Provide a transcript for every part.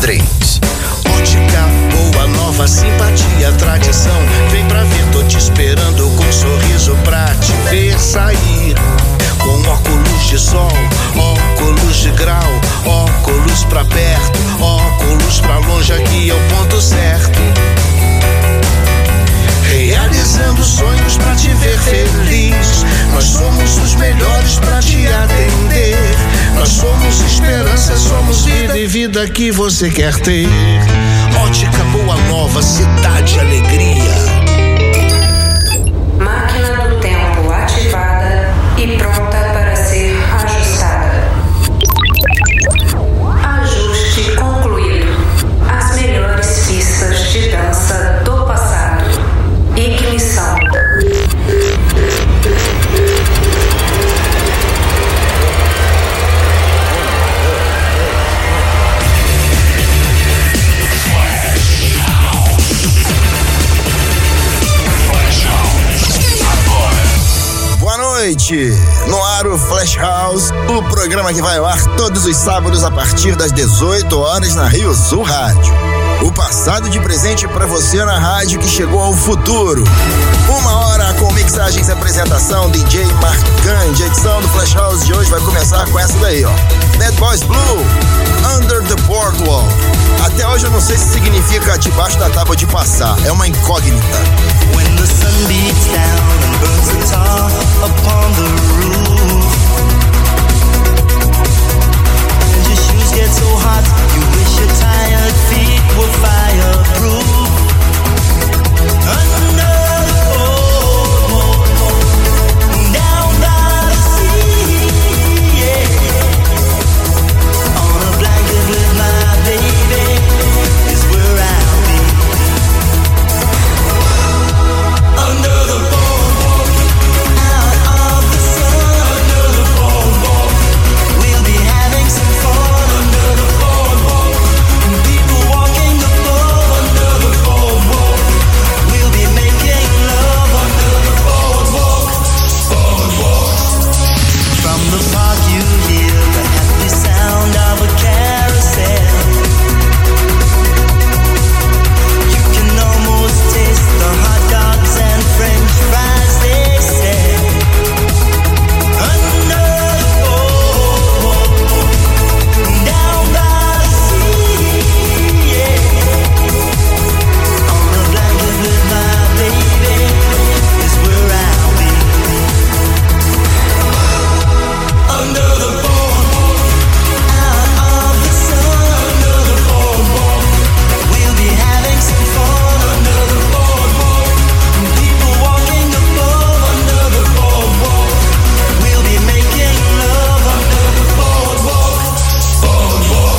Drinks. Ótica Boa Nova, simpatia, tradição. Vem pra ver, tô te esperando com um sorriso pra te ver sair. Com óculos de sol, óculos de grau, óculos pra perto, óculos pra longe, aqui é o ponto certo. Realizando sonhos pra te ver feliz. Nós somos os melhores pra te atender. Nós somos esperança, somos vida e vida que você quer ter. Ótica Boa Nova, cidade alegria. Máquina do tempo ativada e pronta para ser ajustada. Ajuste concluído. As melhores pistas de dança do passado. Ignição. Boa noite! No ar o Flash House, o programa que vai ao ar todos os sábados a partir das 18 horas na Rio Sul Rádio. O passado de presente pra você na rádio que chegou ao futuro. 1 hora com mixagens e apresentação DJ Marcante. A edição do Flash House de hoje vai começar com essa daí, ó. Bad Boys Blue, Under the Boardwalk. Até hoje eu não sei se significa debaixo da tábua de passar, é uma incógnita. When the sun beats down and burns the tar upon the roof, and your shoes get so hot, you wish your tired feet were fireproof. Under the boardwalk, down by the sea, yeah. On a blanket with my baby is where I'll be. Under the boardwalk, out of the sun. Under the boardwalk, we'll be having some fun. Under the boardwalk, people walking the floor. Under the boardwalk, we'll be making love. Under the boardwalk, boardwalk. From the park you hear the happy sound of a carousel. You can almost taste the hot dogs and French fries they sell. Under the boardwalk, down by the sea, yeah. On a blanket with my baby is where I'll be. Under the boardwalk, out of the sun. Under the boardwalk, we'll be having some fun. Under the boardwalk, people walking the floor. Under the boardwalk, we'll be making love. Under the boardwalk, boardwalk.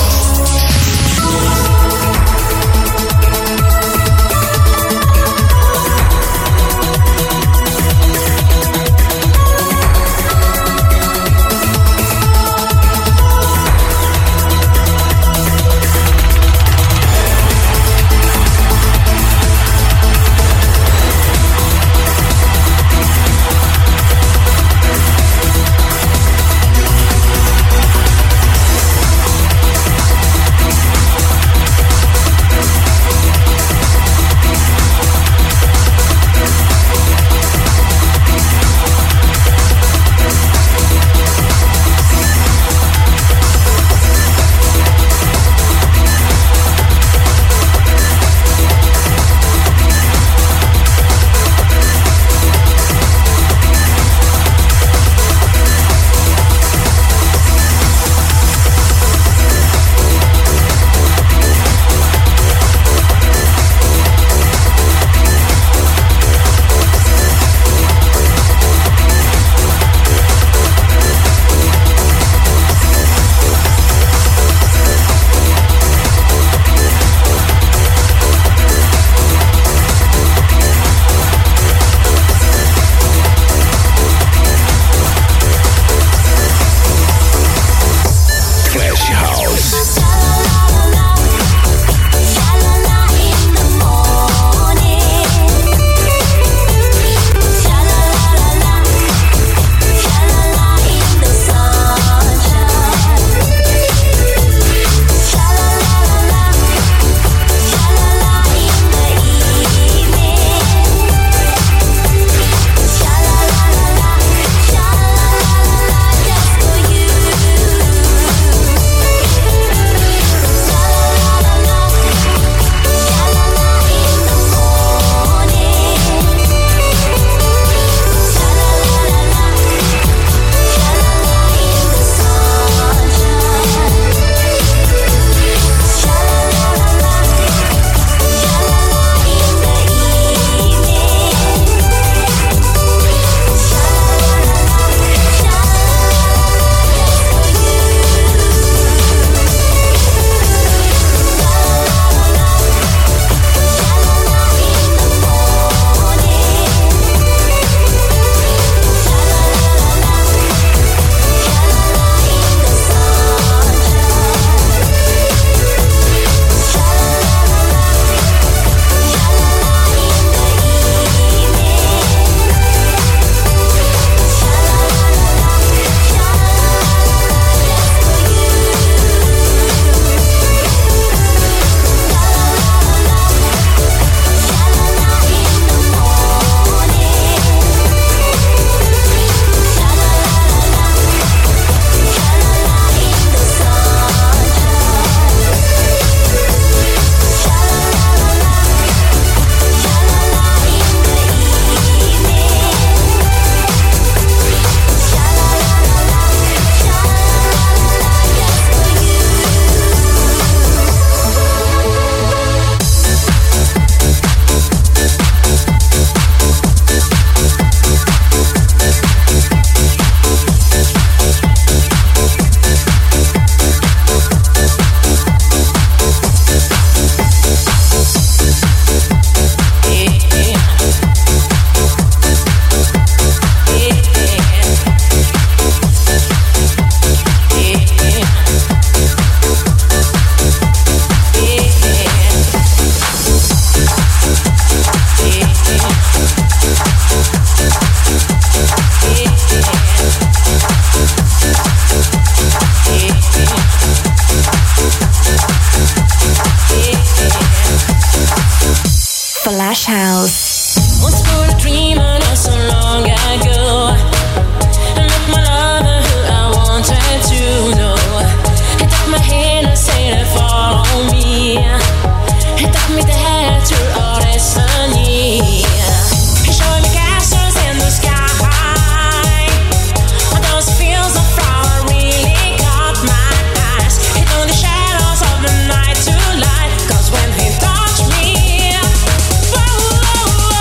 Flash House. Once for a dream and not so long ago, I met my lover who I wanted to know. He took my hand and said follow me. He took me there through all destiny. He showed me castles in the sky. Those fields of flower really caught my eyes. He turned the shadows of the night to light. 'Cause when he touched me, whoa,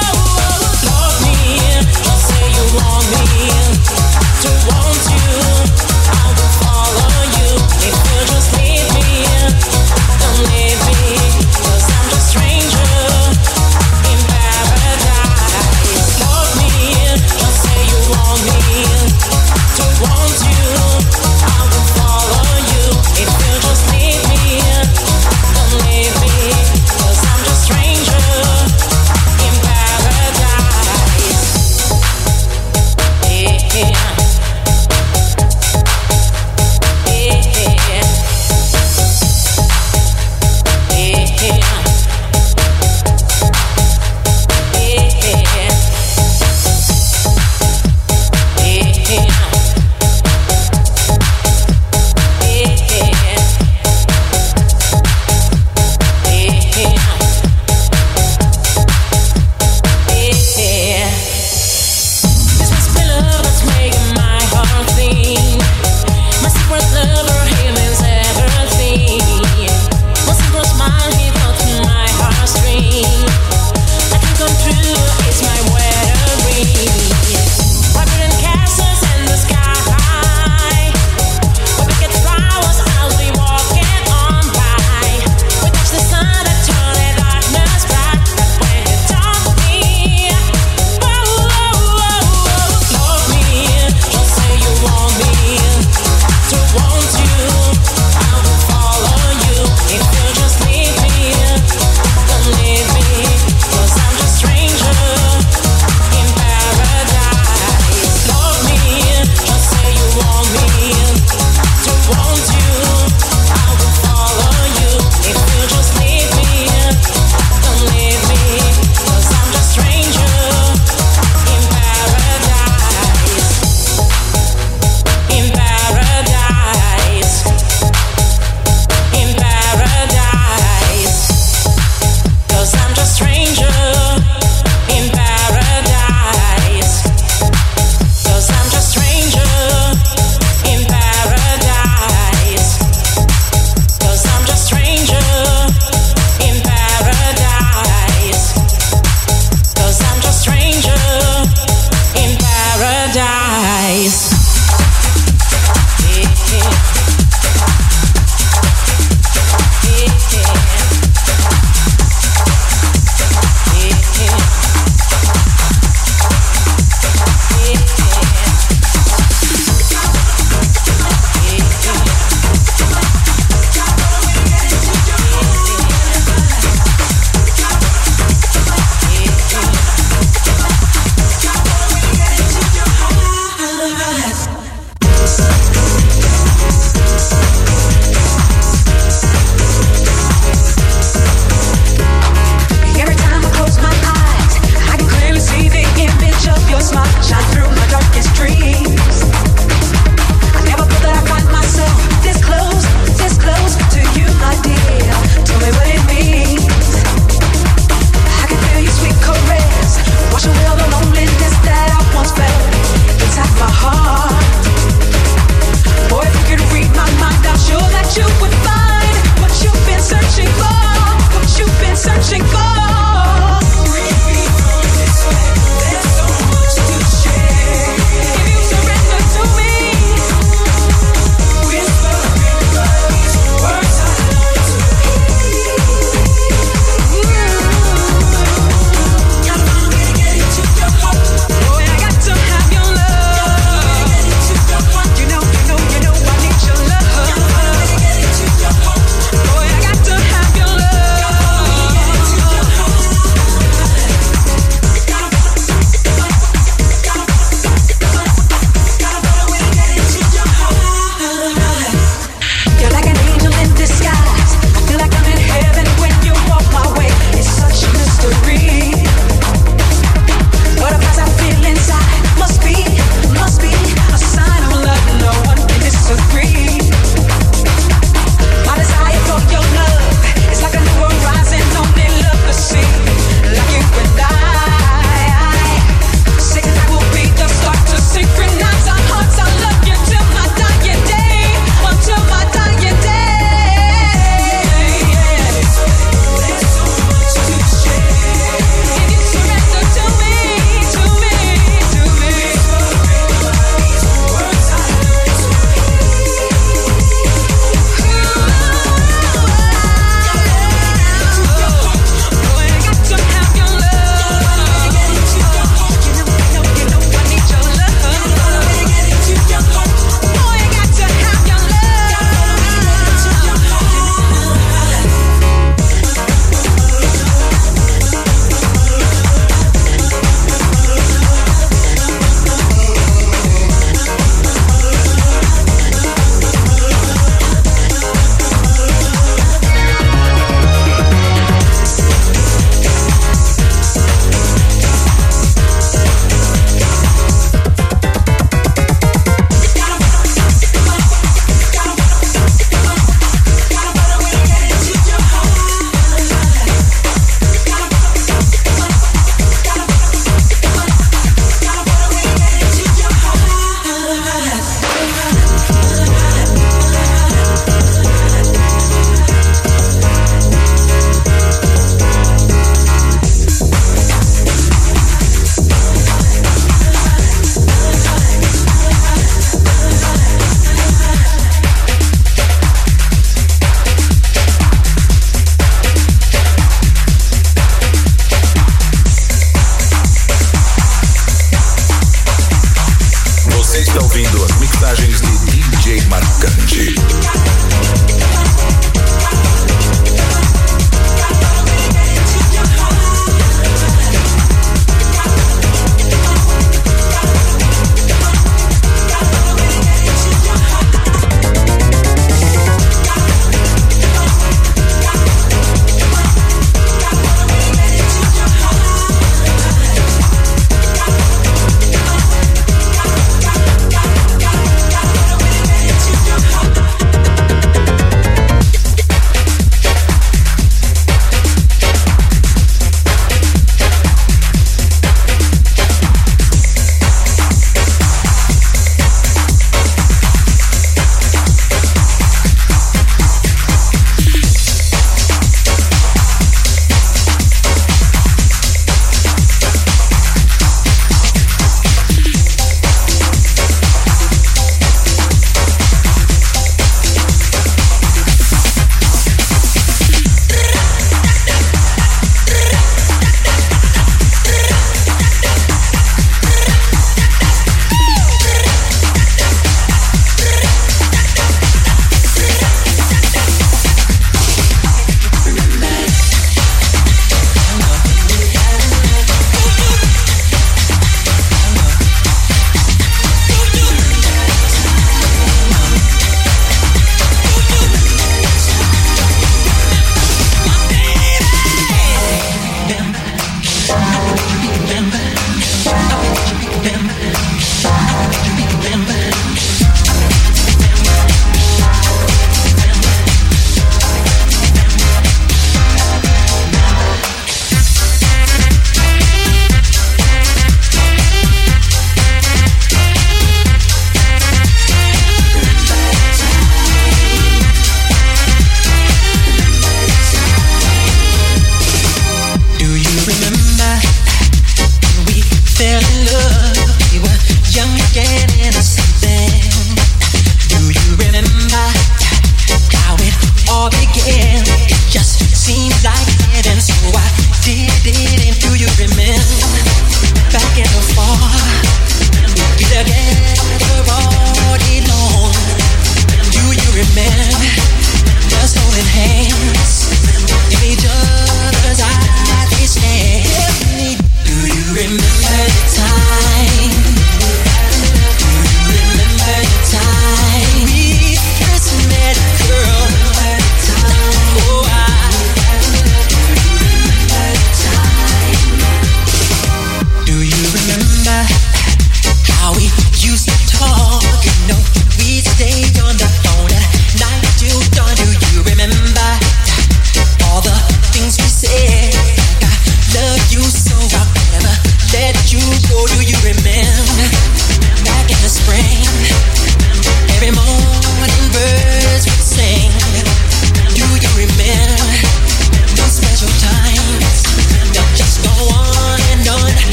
all began. It just seemed like heaven, so I did it. And do you remember back in the fall? We'd be together all day long. Do you remember just holding hands in each other's eyes? We stand. Do you remember the time? Do you remember the time we first met, girl? Oh,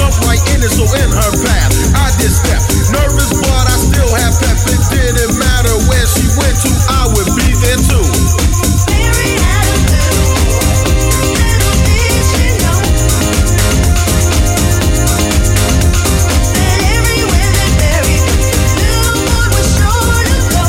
jumped right in it, so in her path I did step. Nervous, but I still had pep. It didn't matter where she went to, I would be there too. Mary had a little boy, little did she know that everywhere that Mary went, the little boy was sure to go.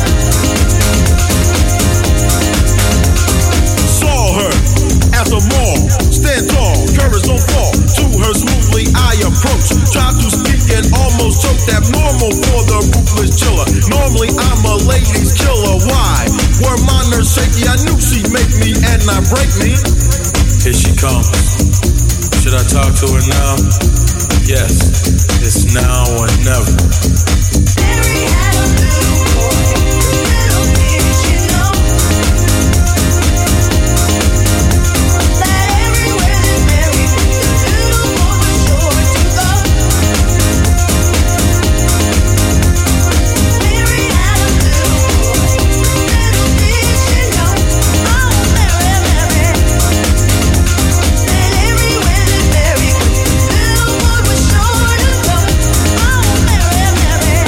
Saw her at the mall, stand tall, courage don't fall. To her smoothly I approach, tried to speak and almost choked. Abnormal for the ruthless chiller. Normally I'm a ladies killer. Why were my nerves shaky? I knew she'd make me and not break me. Here she comes. Should I talk to her now? Yes, it's now or never. Mary had a little boy, little did she know that everywhere that Mary went, the little boy was sure to go. Mary had a little boy, little did she know, oh Mary, Mary, that everywhere that Mary went, the little boy was sure to go. Oh Mary, Mary.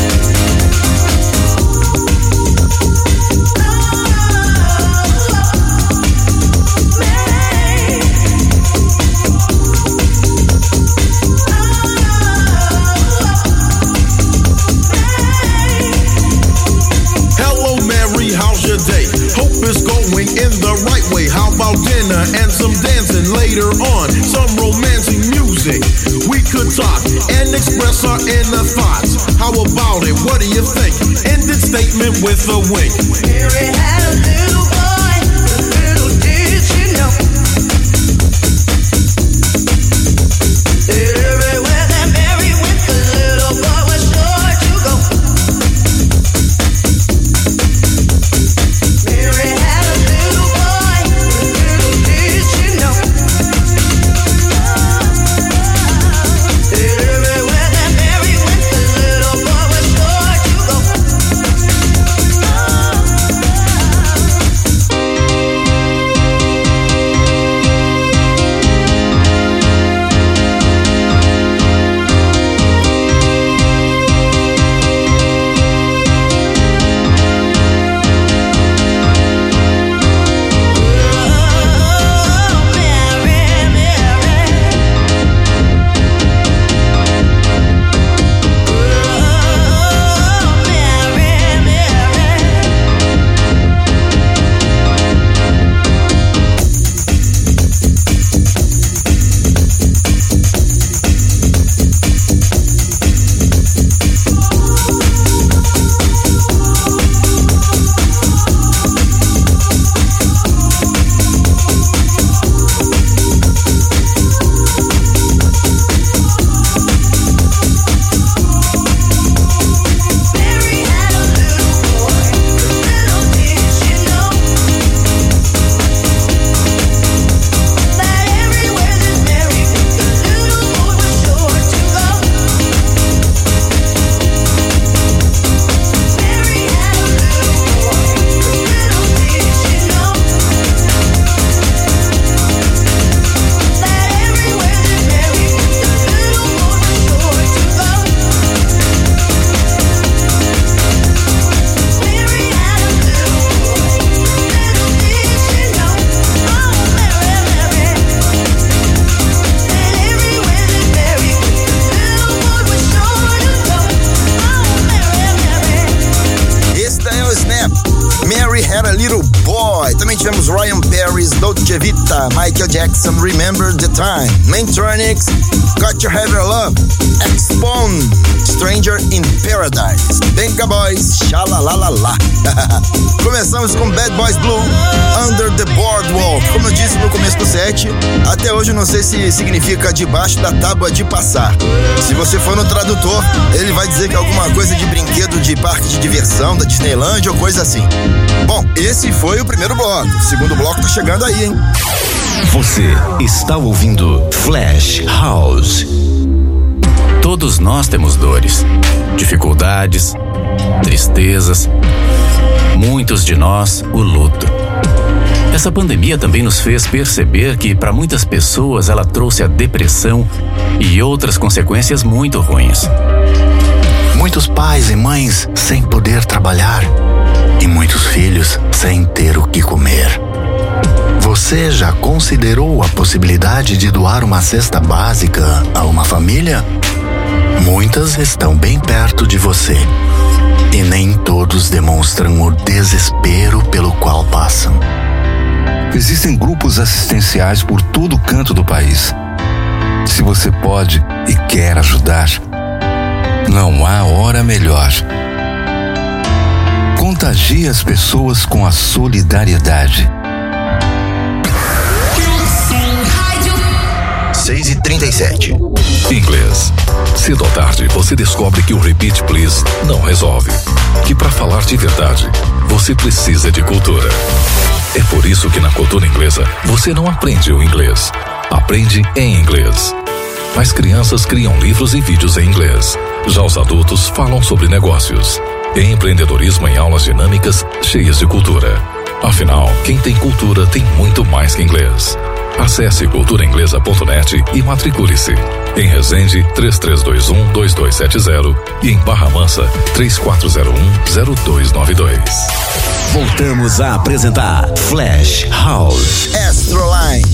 Hello Mary, how's your day? Hope it's going in the right way. How about dinner and some dancing later on? Some romantic music. We could talk and express our inner thoughts. How about it? What do you think? Ended statement with a wink. Mary had a little boy, little did she know that everywhere that Mary went, the little boy was sure to go. Mary had a little boy, little did she know that everywhere that Mary went, the little boy was sure to go. tivemos Ryan Perry's Dolce Vita, Michael Jackson, Remember the Time, Maintronics, Got Your Head Love, Expone, Stranger in Paradise, Benga Boys, Xalalalala. Começamos com Bad Boys Blue, Under the Boardwalk. Como eu disse no começo do set, até hoje eu não sei se significa debaixo da tábua de passar. Se você for no tradutor, ele vai dizer que é alguma coisa de brinquedo de parque de diversão, da Disneyland ou coisa assim. Bom, esse foi o primeiro bloco. O segundo bloco tá chegando aí, hein? Você está ouvindo Flash House. Todos nós temos dores, dificuldades, tristezas. Muitos de nós, o luto. Essa pandemia também nos fez perceber que, para muitas pessoas, ela trouxe a depressão e outras consequências muito ruins. Muitos pais e mães sem poder trabalhar e muitos filhos sem ter o que comer. Você já considerou a possibilidade de doar uma cesta básica a uma família? Muitas estão bem perto de você e nem todos demonstram o desespero pelo qual passam. Existem grupos assistenciais por todo canto do país. Se você pode e quer ajudar, não há hora melhor. Contagie as pessoas com a solidariedade. 6h37. Inglês. Cedo ou tarde, você descobre que o Repeat Please não resolve. Que para falar de verdade, você precisa de cultura. É por isso que na cultura inglesa, você não aprende o inglês. Aprende em inglês. As crianças criam livros e vídeos em inglês. Já os adultos falam sobre negócios. Empreendedorismo em aulas dinâmicas, cheias de cultura. Afinal, quem tem cultura tem muito mais que inglês. Acesse culturainglesa.net e matricule-se. Em Resende, 3321-2270 e em Barra Mansa, 3401-0292. Voltamos a apresentar Flash House. Astroline.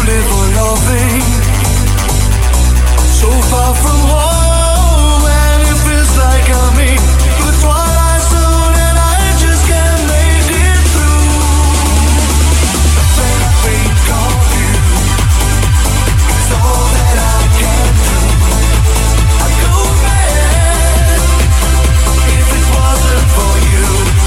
live for loving, so far from home, and it feels like I'm in the twilight zone, and I just can't make it through. When I think of you, it's all that I can do. I go mad if it wasn't for you.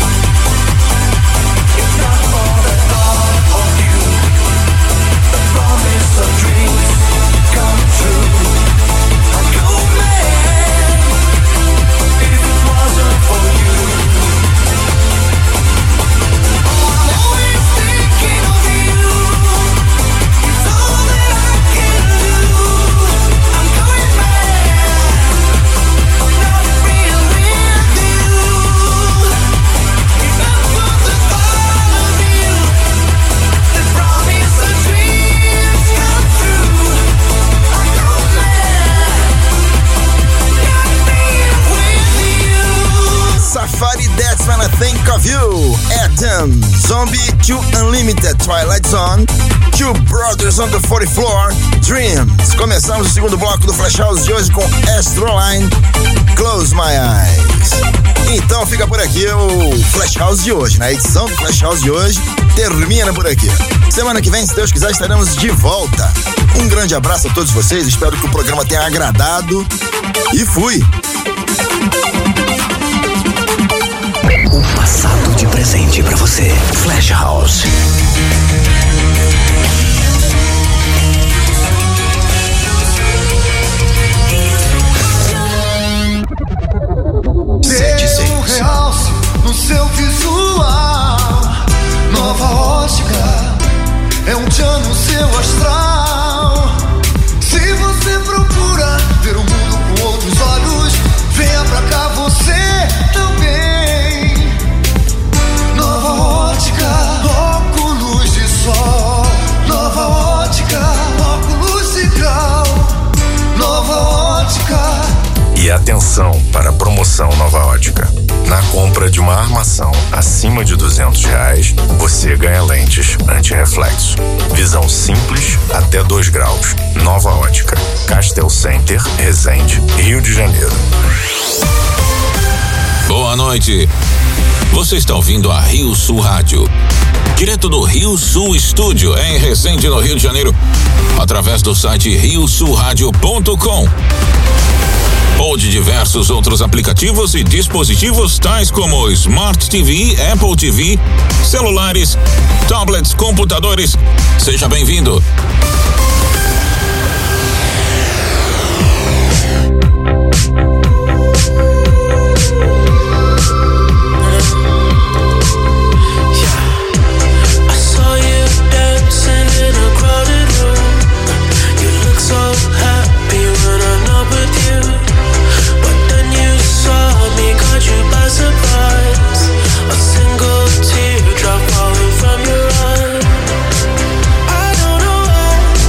If not for the thought of you, the promise of dreams come true. I go mad if it wasn't for you. I'm always thinking of you. It's all that I can do. I'm going mad, not real with you. If not for the thought of you, the promise of dreams come true. I go mad, not being with you. Safari, that's when I think of you. Adam, Zombie, Two Unlimited, Twilight Zone, Two Brothers on the 40th Floor, Dreams. Começamos o segundo bloco do Flash House de hoje com Astroline, Close My Eyes. Então fica por aqui o Flash House de hoje, né? A edição do Flash House de hoje termina por aqui. Semana que vem, se Deus quiser, estaremos de volta. Um grande abraço a todos vocês, espero que o programa tenha agradado e fui! O passado de presente pra você. Flash House. Dê um realce no seu visual. Nova ótica é um tchan no seu astral. Se você procura ver o mundo com outros olhos, venha pra cá você também. Nova ótica, óculos de sol. Nova ótica, óculos de grau. Nova ótica. E atenção para a promoção Nova Ótica. Na compra de uma armação acima de R$200, você ganha lentes anti-reflexo. Visão simples até 2 graus. Nova Ótica. Castel Center, Resende, Rio de Janeiro. Boa noite. Você está ouvindo a Rio Sul Rádio. Direto do Rio Sul Estúdio, em Resende, no Rio de Janeiro. Através do site riosulradio.com. Ou de diversos outros aplicativos e dispositivos tais como Smart TV, Apple TV, celulares, tablets, computadores. Seja bem-vindo. Surprise, a single teardrop falling from your eye. I don't know why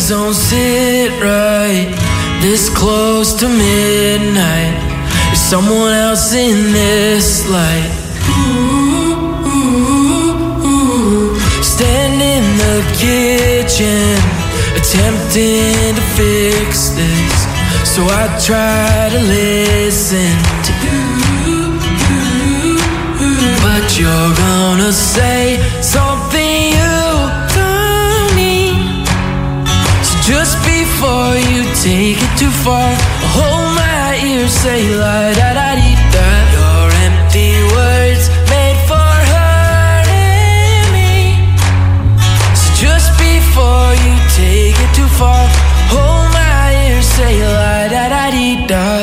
things don't sit right this close to midnight. There's someone else in this light. Stand in the kitchen, attempting to fix this. So I try to listen to you, but you're gonna say something you don't mean. So just before you take it too far, hold my ears, say la da da dee da. Your empty words made for hurting me. So just before you take it too far, hold my ears, say la da da dee da.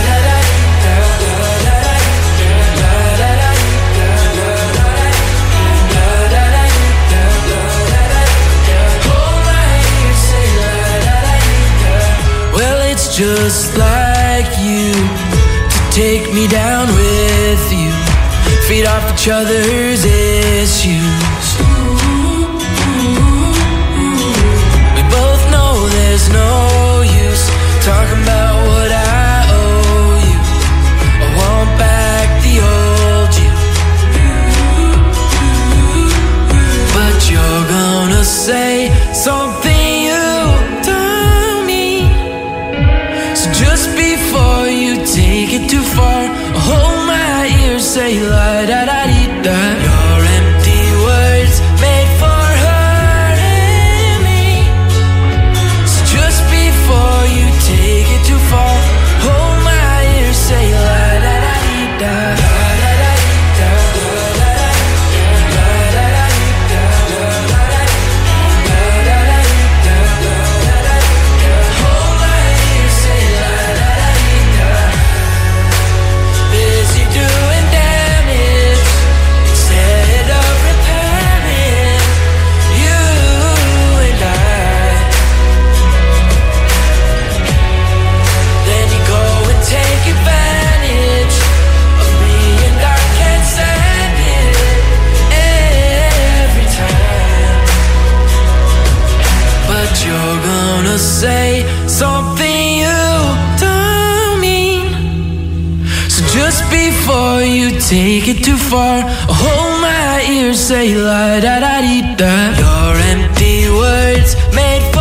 Just like you, to take me down with you, feed off each other's issues. We both know there's no use talking about what I owe you. I want back the old you, but you're gonna say something you don't mean. Just before you take it too far, hold my ears, say la da da dee da. Your empty words made for hurting me. So just before you take it too far, hold my ears, say la da da dee da. You're gonna say something you don't mean. So just before you take it too far, hold my ears, say la da da dee da. Your empty words made